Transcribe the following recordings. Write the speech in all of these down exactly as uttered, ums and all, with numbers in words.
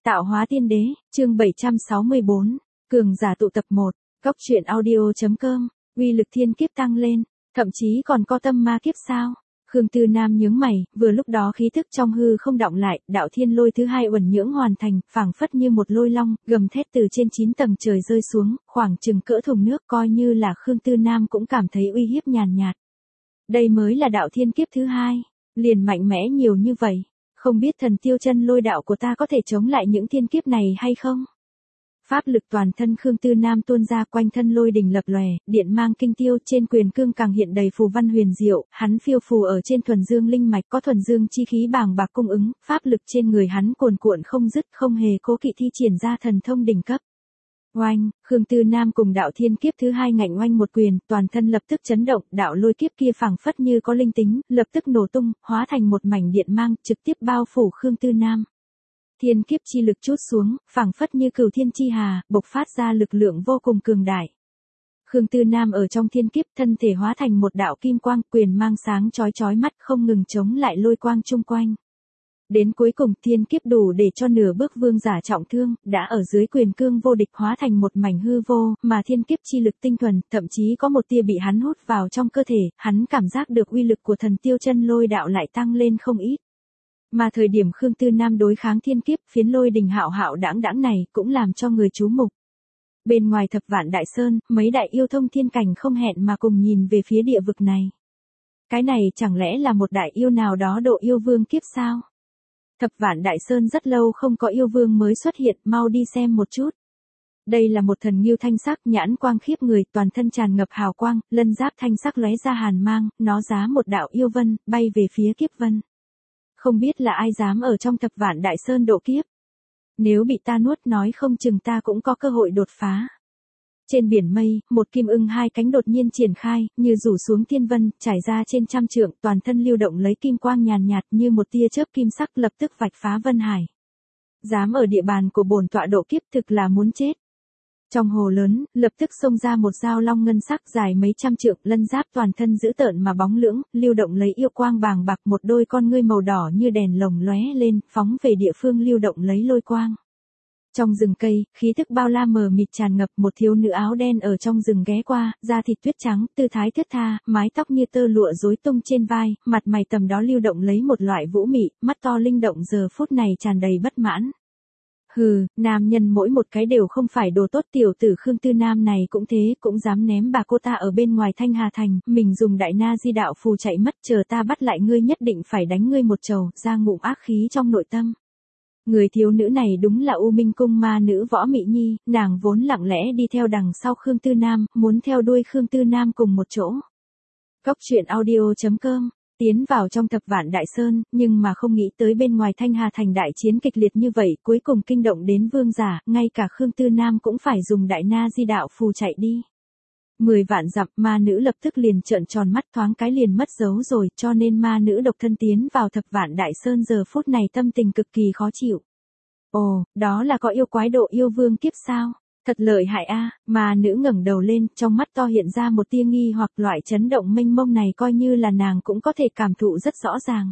Tạo hóa tiên đế, chương bảy trăm sáu mươi bốn, cường giả tụ tập một, góc truyện audio.com, uy lực thiên kiếp tăng lên, thậm chí còn có tâm ma kiếp sao? Khương Tư Nam nhướng mày, vừa lúc đó khí thức trong hư không đọng lại, đạo thiên lôi thứ hai uẩn nhưỡng hoàn thành, phảng phất như một lôi long, gầm thét từ trên chín tầng trời rơi xuống, khoảng chừng cỡ thùng nước, coi như là Khương Tư Nam cũng cảm thấy uy hiếp nhàn nhạt. Đây mới là đạo thiên kiếp thứ hai, liền mạnh mẽ nhiều như vậy, không biết thần tiêu chân lôi đạo của ta có thể chống lại những thiên kiếp này hay không? Pháp lực toàn thân Khương Tư Nam tuôn ra, quanh thân lôi đình lập lòe, điện mang kinh tiêu, trên quyền cương càng hiện đầy phù văn huyền diệu, hắn phiêu phù ở trên thuần dương linh mạch, có thuần dương chi khí bàng bạc cung ứng, pháp lực trên người hắn cuồn cuộn không dứt, không hề cố kỵ thi triển ra thần thông đỉnh cấp. Oanh, Khương Tư Nam cùng đạo thiên kiếp thứ hai ngạnh oanh một quyền, toàn thân lập tức chấn động, đạo lôi kiếp kia phảng phất như có linh tính, lập tức nổ tung, hóa thành một mảnh điện mang, trực tiếp bao phủ Khương Tư Nam. Thiên kiếp chi lực trút xuống, phảng phất như cửu thiên chi hà, bộc phát ra lực lượng vô cùng cường đại. Khương Tư Nam ở trong thiên kiếp, thân thể hóa thành một đạo kim quang, quyền mang sáng chói chói mắt, không ngừng chống lại lôi quang chung quanh. Đến cuối cùng thiên kiếp đủ để cho nửa bước vương giả trọng thương, đã ở dưới quyền cương vô địch hóa thành một mảnh hư vô, mà thiên kiếp chi lực tinh thuần, thậm chí có một tia bị hắn hút vào trong cơ thể, hắn cảm giác được uy lực của thần tiêu chân lôi đạo lại tăng lên không ít. Mà thời điểm Khương Tư Nam đối kháng thiên kiếp, phiến lôi đình hạo hạo đãng đãng này cũng làm cho người chú mục. Bên ngoài thập vạn đại sơn, mấy đại yêu thông thiên cảnh không hẹn mà cùng nhìn về phía địa vực này. Cái này chẳng lẽ là một đại yêu nào đó độ yêu vương kiếp sao? Thập vạn đại sơn rất lâu không có yêu vương mới xuất hiện, mau đi xem một chút. Đây là một thần ngưu thanh sắc, nhãn quang khiếp người, toàn thân tràn ngập hào quang, lân giáp thanh sắc lóe ra hàn mang, nó giá một đạo yêu vân, bay về phía kiếp vân. Không biết là ai dám ở trong thập vạn đại sơn độ kiếp. Nếu bị ta nuốt nói không chừng ta cũng có cơ hội đột phá. Trên biển mây, một kim ưng hai cánh đột nhiên triển khai, như rủ xuống thiên vân, trải ra trên trăm trượng, toàn thân lưu động lấy kim quang nhàn nhạt như một tia chớp kim sắc lập tức vạch phá vân hải. Dám ở địa bàn của bổn tọa độ kiếp thực là muốn chết. Trong hồ lớn, lập tức xông ra một dao long ngân sắc dài mấy trăm trượng, lân giáp toàn thân dữ tợn mà bóng lưỡng, lưu động lấy yêu quang bàng bạc, một đôi con ngươi màu đỏ như đèn lồng lóe lên, phóng về địa phương lưu động lấy lôi quang. Trong rừng cây, khí thức bao la mờ mịt tràn ngập, một thiếu nữ áo đen ở trong rừng ghé qua, da thịt tuyết trắng, tư thái thướt tha, mái tóc như tơ lụa rối tung trên vai, mặt mày tầm đó lưu động lấy một loại vũ mị, mắt to linh động giờ phút này tràn đầy bất mãn. Hừ, nam nhân mỗi một cái đều không phải đồ tốt, tiểu tử Khương Tư Nam này cũng thế, cũng dám ném bà cô ta ở bên ngoài Thanh Hà Thành, mình dùng đại na di đạo phù chạy mất, chờ ta bắt lại ngươi nhất định phải đánh ngươi một trầu, ra ngụm ác khí trong nội tâm. Người thiếu nữ này đúng là U Minh Cung ma nữ Võ Mị Nhi, nàng vốn lặng lẽ đi theo đằng sau Khương Tư Nam, muốn theo đuôi Khương Tư Nam cùng một chỗ. Góc truyện audio.com, tiến vào trong thập vạn đại sơn, nhưng mà không nghĩ tới bên ngoài Thanh Hà Thành đại chiến kịch liệt như vậy, cuối cùng kinh động đến vương giả, ngay cả Khương Tư Nam cũng phải dùng đại na di đạo phù chạy đi. Mười vạn dặm, ma nữ lập tức liền trợn tròn mắt, thoáng cái liền mất dấu rồi, cho nên ma nữ độc thân tiến vào thập vạn đại sơn giờ phút này tâm tình cực kỳ khó chịu. Ồ, đó là có yêu quái độ yêu vương kiếp sao? Thật lợi hại a, à, ma nữ ngẩng đầu lên, trong mắt to hiện ra một tia nghi hoặc, loại chấn động mênh mông này coi như là nàng cũng có thể cảm thụ rất rõ ràng.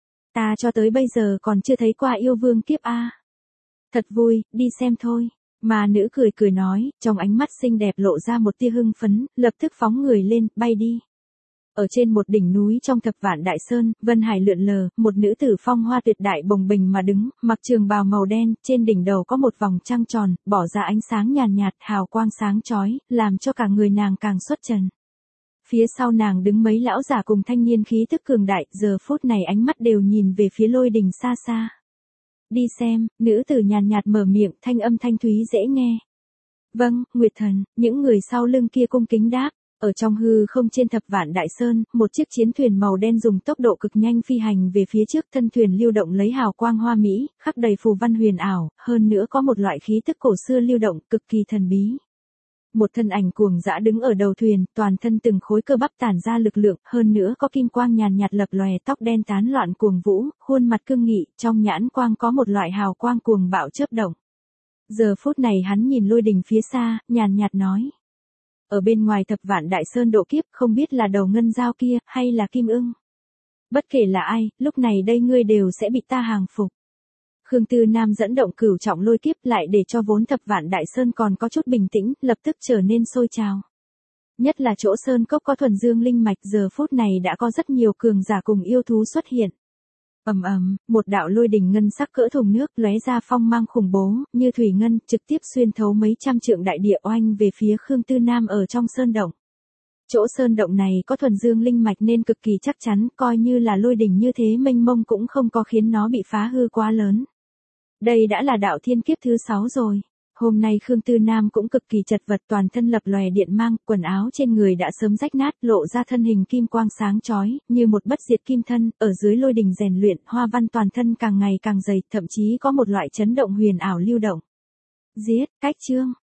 Ta cho tới bây giờ còn chưa thấy qua yêu vương kiếp a. À. Thật vui, đi xem thôi. Ma nữ cười cười nói, trong ánh mắt xinh đẹp lộ ra một tia hưng phấn, lập tức phóng người lên, bay đi. Ở trên một đỉnh núi trong thập vạn đại sơn, vân hải lượn lờ, một nữ tử phong hoa tuyệt đại bồng bềnh mà đứng, mặc trường bào màu đen, trên đỉnh đầu có một vòng trăng tròn, bỏ ra ánh sáng nhàn nhạt, hào quang sáng chói, làm cho cả người nàng càng xuất trần. Phía sau nàng đứng mấy lão giả cùng thanh niên khí tức cường đại, giờ phút này ánh mắt đều nhìn về phía lôi đình xa xa. Đi xem, nữ tử nhàn nhạt mở miệng, thanh âm thanh thúy dễ nghe. Vâng, Nguyệt Thần, những người sau lưng kia cung kính đáp. Ở trong hư không trên thập vạn đại sơn, một chiếc chiến thuyền màu đen dùng tốc độ cực nhanh phi hành về phía trước, thân thuyền lưu động lấy hào quang hoa mỹ, khắc đầy phù văn huyền ảo, hơn nữa có một loại khí tức cổ xưa lưu động, cực kỳ thần bí. Một thân ảnh cuồng dã đứng ở đầu thuyền, toàn thân từng khối cơ bắp tản ra lực lượng, hơn nữa có kim quang nhàn nhạt lập lòe, tóc đen tán loạn cuồng vũ, khuôn mặt cương nghị, trong nhãn quang có một loại hào quang cuồng bạo chớp động. Giờ phút này hắn nhìn lôi đình phía xa, nhàn nhạt nói. Ở bên ngoài thập vạn đại sơn độ kiếp, không biết là đầu ngân dao kia, hay là kim ưng. Bất kể là ai, lúc này đây ngươi đều sẽ bị ta hàng phục. Khương Tư Nam dẫn động cửu trọng lôi kiếp lại để cho vốn thập vạn đại sơn còn có chút bình tĩnh, lập tức trở nên sôi trào. Nhất là chỗ sơn cốc có thuần dương linh mạch giờ phút này đã có rất nhiều cường giả cùng yêu thú xuất hiện. Ầm ầm, một đạo lôi đỉnh ngân sắc cỡ thùng nước lóe ra phong mang khủng bố, như thủy ngân, trực tiếp xuyên thấu mấy trăm trượng đại địa oanh về phía Khương Tư Nam ở trong sơn động. Chỗ sơn động này có thuần dương linh mạch nên cực kỳ chắc chắn, coi như là lôi đỉnh như thế mênh mông cũng không có khiến nó bị phá hư quá lớn. Đây đã là đạo thiên kiếp thứ sáu rồi. Hôm nay Khương Tư Nam cũng cực kỳ chật vật, toàn thân lập lòe điện mang, quần áo trên người đã sớm rách nát, lộ ra thân hình kim quang sáng chói, như một bất diệt kim thân, ở dưới lôi đình rèn luyện, hoa văn toàn thân càng ngày càng dày, thậm chí có một loại chấn động huyền ảo lưu động. Giết, cách chương.